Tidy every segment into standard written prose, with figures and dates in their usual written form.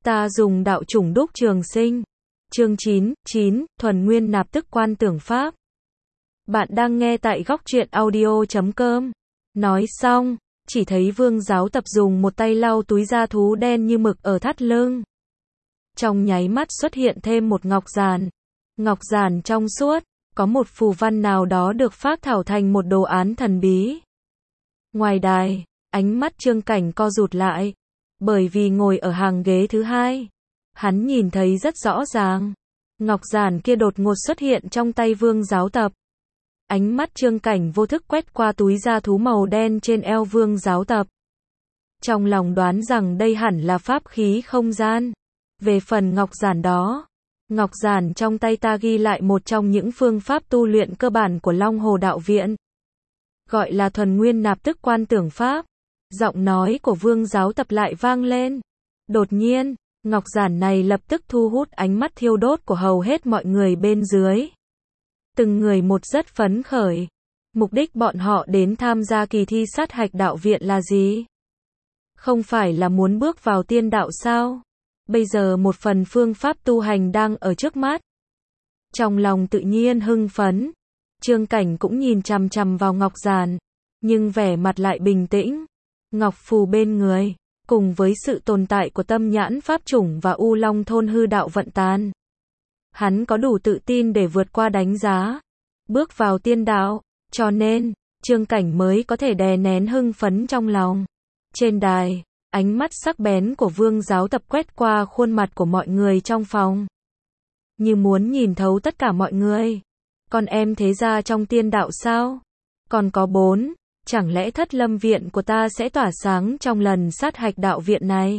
Ta dùng đạo chủng đúc trường sinh. Chương 9, thuần nguyên nạp tức quan tưởng pháp. Bạn đang nghe tại góc truyện audio.com. Nói xong, chỉ thấy Vương Giáo Tập dùng một tay lau túi da thú đen như mực ở thắt lưng. Trong nháy mắt xuất hiện thêm một ngọc giản. Ngọc giản trong suốt, có một phù văn nào đó được phác thảo thành một đồ án thần bí. Ngoài đài, ánh mắt Trương Cảnh co rụt lại, bởi vì ngồi ở hàng ghế thứ hai, hắn nhìn thấy rất rõ ràng. Ngọc giản kia đột ngột xuất hiện trong tay Vương Giáo Tập. Ánh mắt Trương Cảnh vô thức quét qua túi da thú màu đen trên eo Vương Giáo Tập. Trong lòng đoán rằng đây hẳn là pháp khí không gian. Về phần ngọc giản đó, ngọc giản trong tay ta ghi lại một trong những phương pháp tu luyện cơ bản của Long Hồ Đạo Viện. Gọi là thuần nguyên nạp tức quan tưởng pháp. Giọng nói của Vương Giáo Tập lại vang lên. Đột nhiên, ngọc giản này lập tức thu hút ánh mắt thiêu đốt của hầu hết mọi người bên dưới. Từng người một rất phấn khởi. Mục đích bọn họ đến tham gia kỳ thi sát hạch đạo viện là gì? Không phải là muốn bước vào tiên đạo sao? Bây giờ một phần phương pháp tu hành đang ở trước mắt. Trong lòng tự nhiên hưng phấn, Trương Cảnh cũng nhìn chằm chằm vào ngọc giản, nhưng vẻ mặt lại bình tĩnh. Ngọc phù bên người, cùng với sự tồn tại của tâm nhãn pháp chủng và U Long thôn hư đạo vận tán, hắn có đủ tự tin để vượt qua đánh giá, bước vào tiên đạo, cho nên, Trương Cảnh mới có thể đè nén hưng phấn trong lòng. Trên đài, ánh mắt sắc bén của Vương Giáo Tập quét qua khuôn mặt của mọi người trong phòng, như muốn nhìn thấu tất cả mọi người. Con em thế gia trong tiên đạo sao? Còn có 4, chẳng lẽ Thất Lâm viện của ta sẽ tỏa sáng trong lần sát hạch đạo viện này?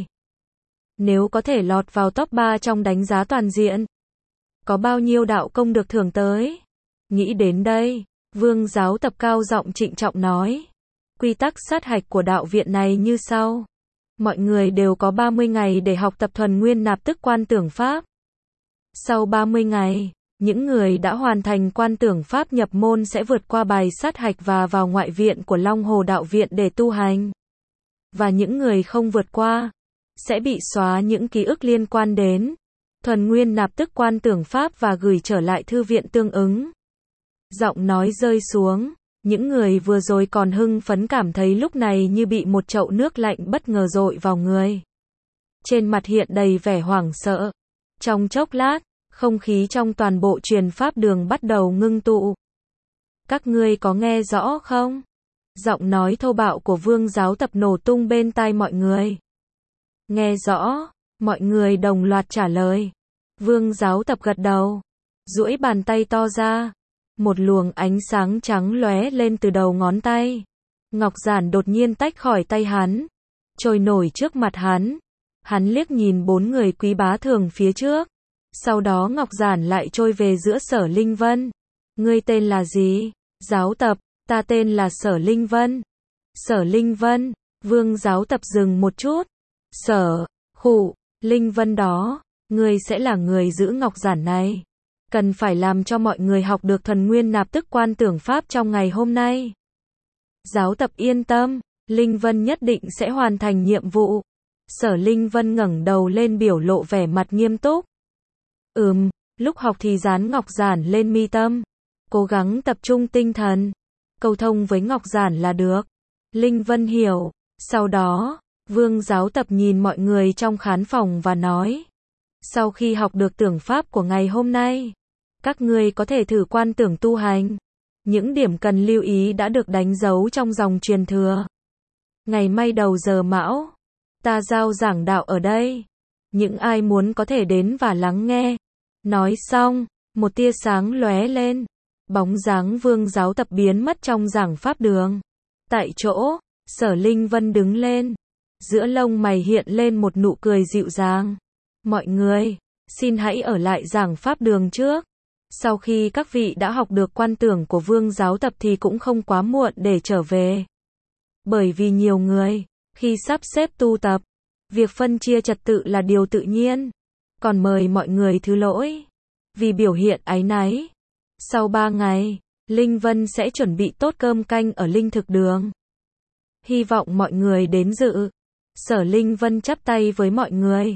Nếu có thể lọt vào top 3 trong đánh giá toàn diện, có bao nhiêu đạo công được thưởng tới? Nghĩ đến đây, Vương Giáo Tập cao giọng trịnh trọng nói. Quy tắc sát hạch của đạo viện này như sau. Mọi người đều có 30 ngày để học tập thuần nguyên nạp tức quan tưởng pháp. Sau 30 ngày, những người đã hoàn thành quan tưởng pháp nhập môn sẽ vượt qua bài sát hạch và vào ngoại viện của Long Hồ Đạo Viện để tu hành. Và những người không vượt qua, sẽ bị xóa những ký ức liên quan đến thuần nguyên nạp tức quan tưởng pháp và gửi trở lại thư viện tương ứng. Giọng nói rơi xuống, những người vừa rồi còn hưng phấn cảm thấy lúc này như bị một chậu nước lạnh bất ngờ dội vào người. Trên mặt hiện đầy vẻ hoảng sợ. Trong chốc lát, không khí trong toàn bộ truyền pháp đường bắt đầu ngưng tụ. Các ngươi có nghe rõ không? Giọng nói thô bạo của Vương Giáo Tập nổ tung bên tai mọi người. Nghe rõ, mọi người đồng loạt trả lời. Vương Giáo Tập gật đầu, duỗi bàn tay to ra. Một luồng ánh sáng trắng lóe lên từ đầu ngón tay. Ngọc giản đột nhiên tách khỏi tay hắn, trôi nổi trước mặt hắn. Hắn liếc nhìn 4 người quý bá thường phía trước. Sau đó ngọc giản lại trôi về giữa Sở Linh Vân. Ngươi tên là gì? Giáo Tập, ta tên là Sở Linh Vân. Sở Linh Vân, Vương Giáo Tập dừng một chút. Linh Vân đó, ngươi sẽ là người giữ ngọc giản này. Cần phải làm cho mọi người học được thuần nguyên nạp tức quan tưởng pháp trong ngày hôm nay. Giáo Tập yên tâm, Linh Vân nhất định sẽ hoàn thành nhiệm vụ. Sở Linh Vân ngẩng đầu lên biểu lộ vẻ mặt nghiêm túc. Lúc học thì dán ngọc giản lên mi tâm. Cố gắng tập trung tinh thần. Cầu thông với ngọc giản là được. Linh Vân hiểu. Sau đó, Vương Giáo Tập nhìn mọi người trong khán phòng và nói. Sau khi học được tưởng pháp của ngày hôm nay, các ngươi có thể thử quan tưởng tu hành. Những điểm cần lưu ý đã được đánh dấu trong dòng truyền thừa. Ngày mai đầu giờ mão, ta giao giảng đạo ở đây. Những ai muốn có thể đến và lắng nghe. Nói xong, một tia sáng lóe lên. Bóng dáng Vương Giáo Tập biến mất trong giảng pháp đường. Tại chỗ, Sở Linh Vân đứng lên. Giữa lông mày hiện lên một nụ cười dịu dàng. Mọi người, xin hãy ở lại giảng pháp đường trước. Sau khi các vị đã học được quan tưởng của Vương Giáo Tập thì cũng không quá muộn để trở về. Bởi vì nhiều người, khi sắp xếp tu tập, việc phân chia trật tự là điều tự nhiên. Còn mời mọi người thứ lỗi vì biểu hiện áy náy. Sau 3 ngày, Linh Vân sẽ chuẩn bị tốt cơm canh ở Linh Thực Đường. Hy vọng mọi người đến dự. Sở Linh Vân chắp tay với mọi người.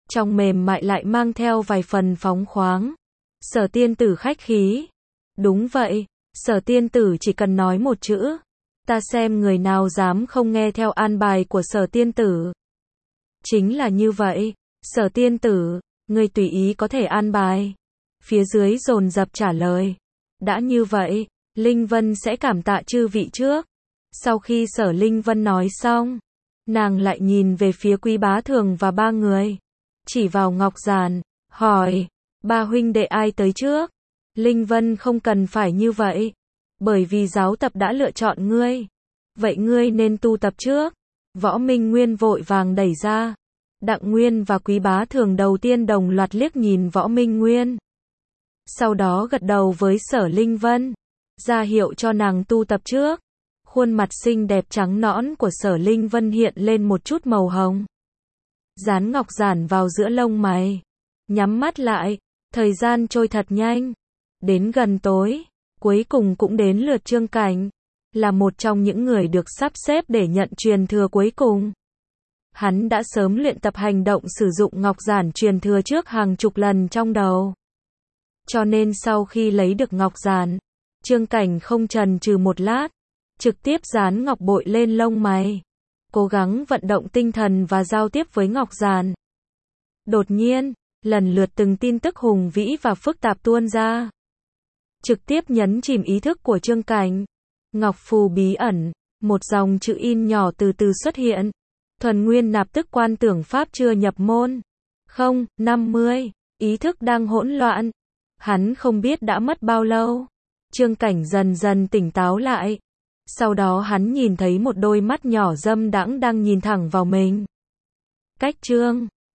trong mềm mại lại mang theo vài phần phóng khoáng. Sở tiên tử khách khí. Đúng vậy, Sở tiên tử chỉ cần nói một chữ, ta xem người nào dám không nghe theo an bài của Sở tiên tử. Chính là như vậy, Sở tiên tử, ngươi tùy ý có thể an bài. Phía dưới dồn dập trả lời. Đã như vậy, Linh Vân sẽ cảm tạ chư vị trước. Sau khi Sở Linh Vân nói xong, nàng lại nhìn về phía Quý Bá Thường và ba người, chỉ vào Ngọc Giản, hỏi, ba huynh đệ ai tới trước? Linh Vân không cần phải như vậy, bởi vì giáo tập đã lựa chọn ngươi. Vậy ngươi nên tu tập trước. Võ Minh Nguyên vội vàng đẩy ra. Đặng Nguyên và Quý Bá Thường đầu tiên đồng loạt liếc nhìn Võ Minh Nguyên. Sau đó gật đầu với Sở Linh Vân, ra hiệu cho nàng tu tập trước. Khuôn mặt xinh đẹp trắng nõn của Sở Linh Vân hiện lên một chút màu hồng. Dán ngọc giản vào giữa lông mày, nhắm mắt lại, thời gian trôi thật nhanh. Đến gần tối, cuối cùng cũng đến lượt Trương Cảnh, là một trong những người được sắp xếp để nhận truyền thừa cuối cùng. Hắn đã sớm luyện tập hành động sử dụng ngọc giản truyền thừa trước hàng chục lần trong đầu. Cho nên sau khi lấy được ngọc giản, Trương Cảnh không chần chừ một lát, trực tiếp dán ngọc bội lên lông mày, cố gắng vận động tinh thần và giao tiếp với ngọc giản. Đột nhiên, lần lượt từng tin tức hùng vĩ và phức tạp tuôn ra, trực tiếp nhấn chìm ý thức của Trương Cảnh. Ngọc phù bí ẩn, một dòng chữ in nhỏ từ từ xuất hiện. Thuần nguyên nạp tức quan tưởng pháp chưa nhập môn. 50, ý thức đang hỗn loạn. Hắn không biết đã mất bao lâu. Trương Cảnh dần dần tỉnh táo lại. Sau đó hắn nhìn thấy một đôi mắt nhỏ dâm đãng đang nhìn thẳng vào mình. Cách Trương